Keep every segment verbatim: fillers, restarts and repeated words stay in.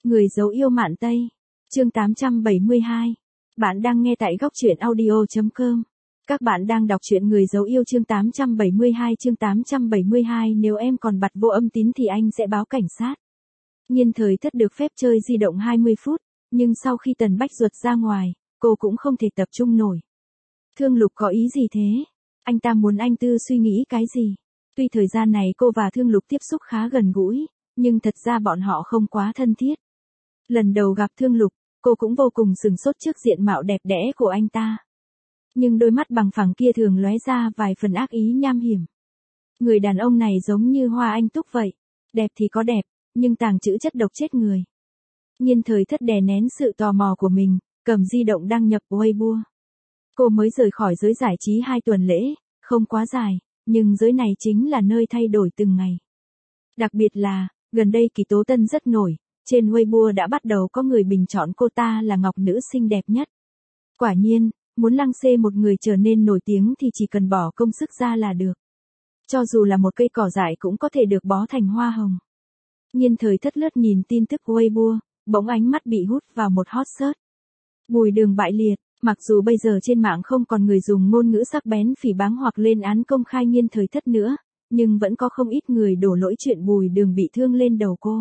Người dấu yêu Mạn Tây. Chương tám trăm bảy mươi hai. Bạn đang nghe tại góc truyện audio chấm com. Các bạn đang đọc truyện Người dấu yêu chương tám trăm bảy mươi hai. Chương tám trăm bảy mươi hai. Nếu em còn bật vô âm tín thì anh sẽ báo cảnh sát. Nhiên Thời Thất được phép chơi di động hai mươi phút, nhưng sau khi Tần Bách Duật ra ngoài, cô cũng không thể tập trung nổi. Thương Lục có ý gì thế? Anh ta muốn anh Tư suy nghĩ cái gì? Tuy thời gian này cô và Thương Lục tiếp xúc khá gần gũi, nhưng thật ra bọn họ không quá thân thiết. Lần đầu gặp Thương Lục, cô cũng vô cùng sừng sốt trước diện mạo đẹp đẽ của anh ta. Nhưng đôi mắt bằng phẳng kia thường lóe ra vài phần ác ý nham hiểm. Người đàn ông này giống như hoa anh túc vậy. Đẹp thì có đẹp, nhưng tàng trữ chất độc chết người. Nhiên Thời Thất đè nén sự tò mò của mình, cầm di động đăng nhập Weibo. Cô mới rời khỏi giới giải trí hai tuần lễ, không quá dài, nhưng giới này chính là nơi thay đổi từng ngày. Đặc biệt là, gần đây Kỳ Tố Tân rất nổi, trên Weibo đã bắt đầu có người bình chọn cô ta là ngọc nữ xinh đẹp nhất. Quả nhiên, muốn lăng xê một người trở nên nổi tiếng thì chỉ cần bỏ công sức ra là được. Cho dù là một cây cỏ dại cũng có thể được bó thành hoa hồng. Nhiên Thời Thất lướt nhìn tin tức Weibo, bỗng ánh mắt bị hút vào một hot search. Bùi Đường bại liệt. Mặc dù bây giờ trên mạng không còn người dùng ngôn ngữ sắc bén phỉ báng hoặc lên án công khai Nhiên Thời Thất nữa, nhưng vẫn có không ít người đổ lỗi chuyện Bùi Đường bị thương lên đầu cô.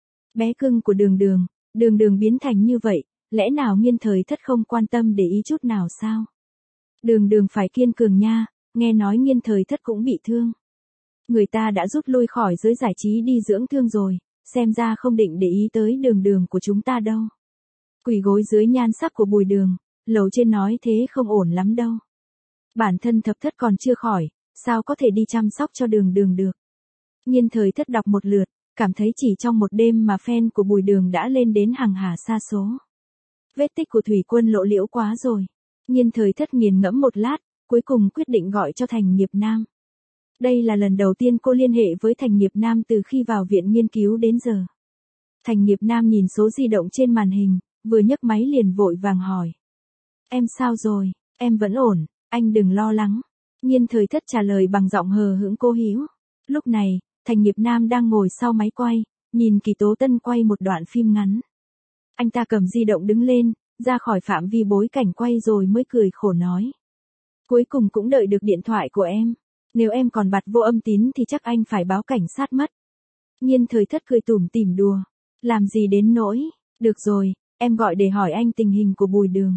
Bé cưng của Đường Đường, Đường Đường biến thành như vậy, lẽ nào Nhiên Thời Thất không quan tâm để ý chút nào sao? Đường Đường phải kiên cường nha, nghe nói Nhiên Thời Thất cũng bị thương. Người ta đã rút lui khỏi giới giải trí đi dưỡng thương rồi, xem ra không định để ý tới Đường Đường của chúng ta đâu. Quỳ gối dưới nhan sắc của Bùi Đường. Lầu trên nói thế không ổn lắm đâu. Bản thân Thập Thất còn chưa khỏi, sao có thể đi chăm sóc cho Đường Đường được. Nhiên Thời Thất đọc một lượt, cảm thấy chỉ trong một đêm mà fan của Bùi Đường đã lên đến hàng hà sa số. Vết tích của Thủy Quân lộ liễu quá rồi. Nhiên Thời Thất nghiền ngẫm một lát, cuối cùng quyết định gọi cho Thành Nghiệp Nam. Đây là lần đầu tiên cô liên hệ với Thành Nghiệp Nam từ khi vào viện nghiên cứu đến giờ. Thành Nghiệp Nam nhìn số di động trên màn hình, vừa nhấc máy liền vội vàng hỏi. Em sao rồi? Em vẫn ổn, anh đừng lo lắng. Nhiên Thời Thất trả lời bằng giọng hờ hững cố hữu. Lúc này, Thành Nghiệp Nam đang ngồi sau máy quay, nhìn Kỳ Tố Tân quay một đoạn phim ngắn. Anh ta cầm di động đứng lên, ra khỏi phạm vi bối cảnh quay rồi mới cười khổ nói. Cuối cùng cũng đợi được điện thoại của em. Nếu em còn bật vô âm tín thì chắc anh phải báo cảnh sát mất. Nhiên Thời Thất cười tủm tỉm đùa. Làm gì đến nỗi, được rồi, em gọi để hỏi anh tình hình của Bùi Đường.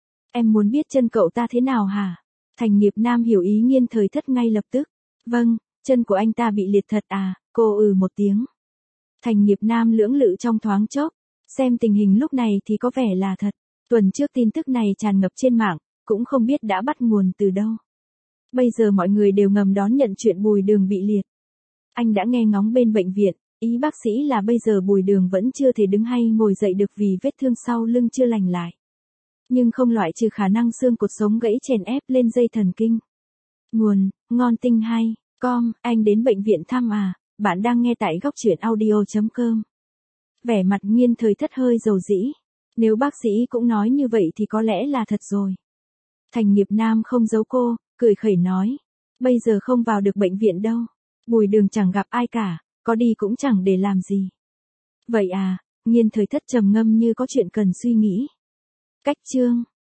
Em muốn biết chân cậu ta thế nào hả? Thành Nghiệp Nam hiểu ý Nhiên Thời Thất ngay lập tức. Vâng, chân của anh ta bị liệt thật à, cô ừ một tiếng. Thành Nghiệp Nam lưỡng lự trong thoáng chốc, xem tình hình lúc này thì có vẻ là thật. Tuần trước tin tức này tràn ngập trên mạng, cũng không biết đã bắt nguồn từ đâu. Bây giờ mọi người đều ngầm đón nhận chuyện Bùi Đường bị liệt. Anh đã nghe ngóng bên bệnh viện, ý bác sĩ là bây giờ Bùi Đường vẫn chưa thể đứng hay ngồi dậy được vì vết thương sau lưng chưa lành lại. Nhưng không loại trừ khả năng xương cột sống gãy chèn ép lên dây thần kinh. Nguồn, ngon tinh hay, com, anh đến bệnh viện thăm à, bạn đang nghe tại góc truyện audio chấm com. Vẻ mặt Nhiên Thời Thất hơi dầu dĩ. Nếu bác sĩ cũng nói như vậy thì có lẽ là thật rồi. Thành Nghiệp Nam không giấu cô, cười khẩy nói. Bây giờ không vào được bệnh viện đâu. Bùi Đường chẳng gặp ai cả, có đi cũng chẳng để làm gì. Vậy à, Nhiên Thời Thất trầm ngâm như có chuyện cần suy nghĩ. Cách chương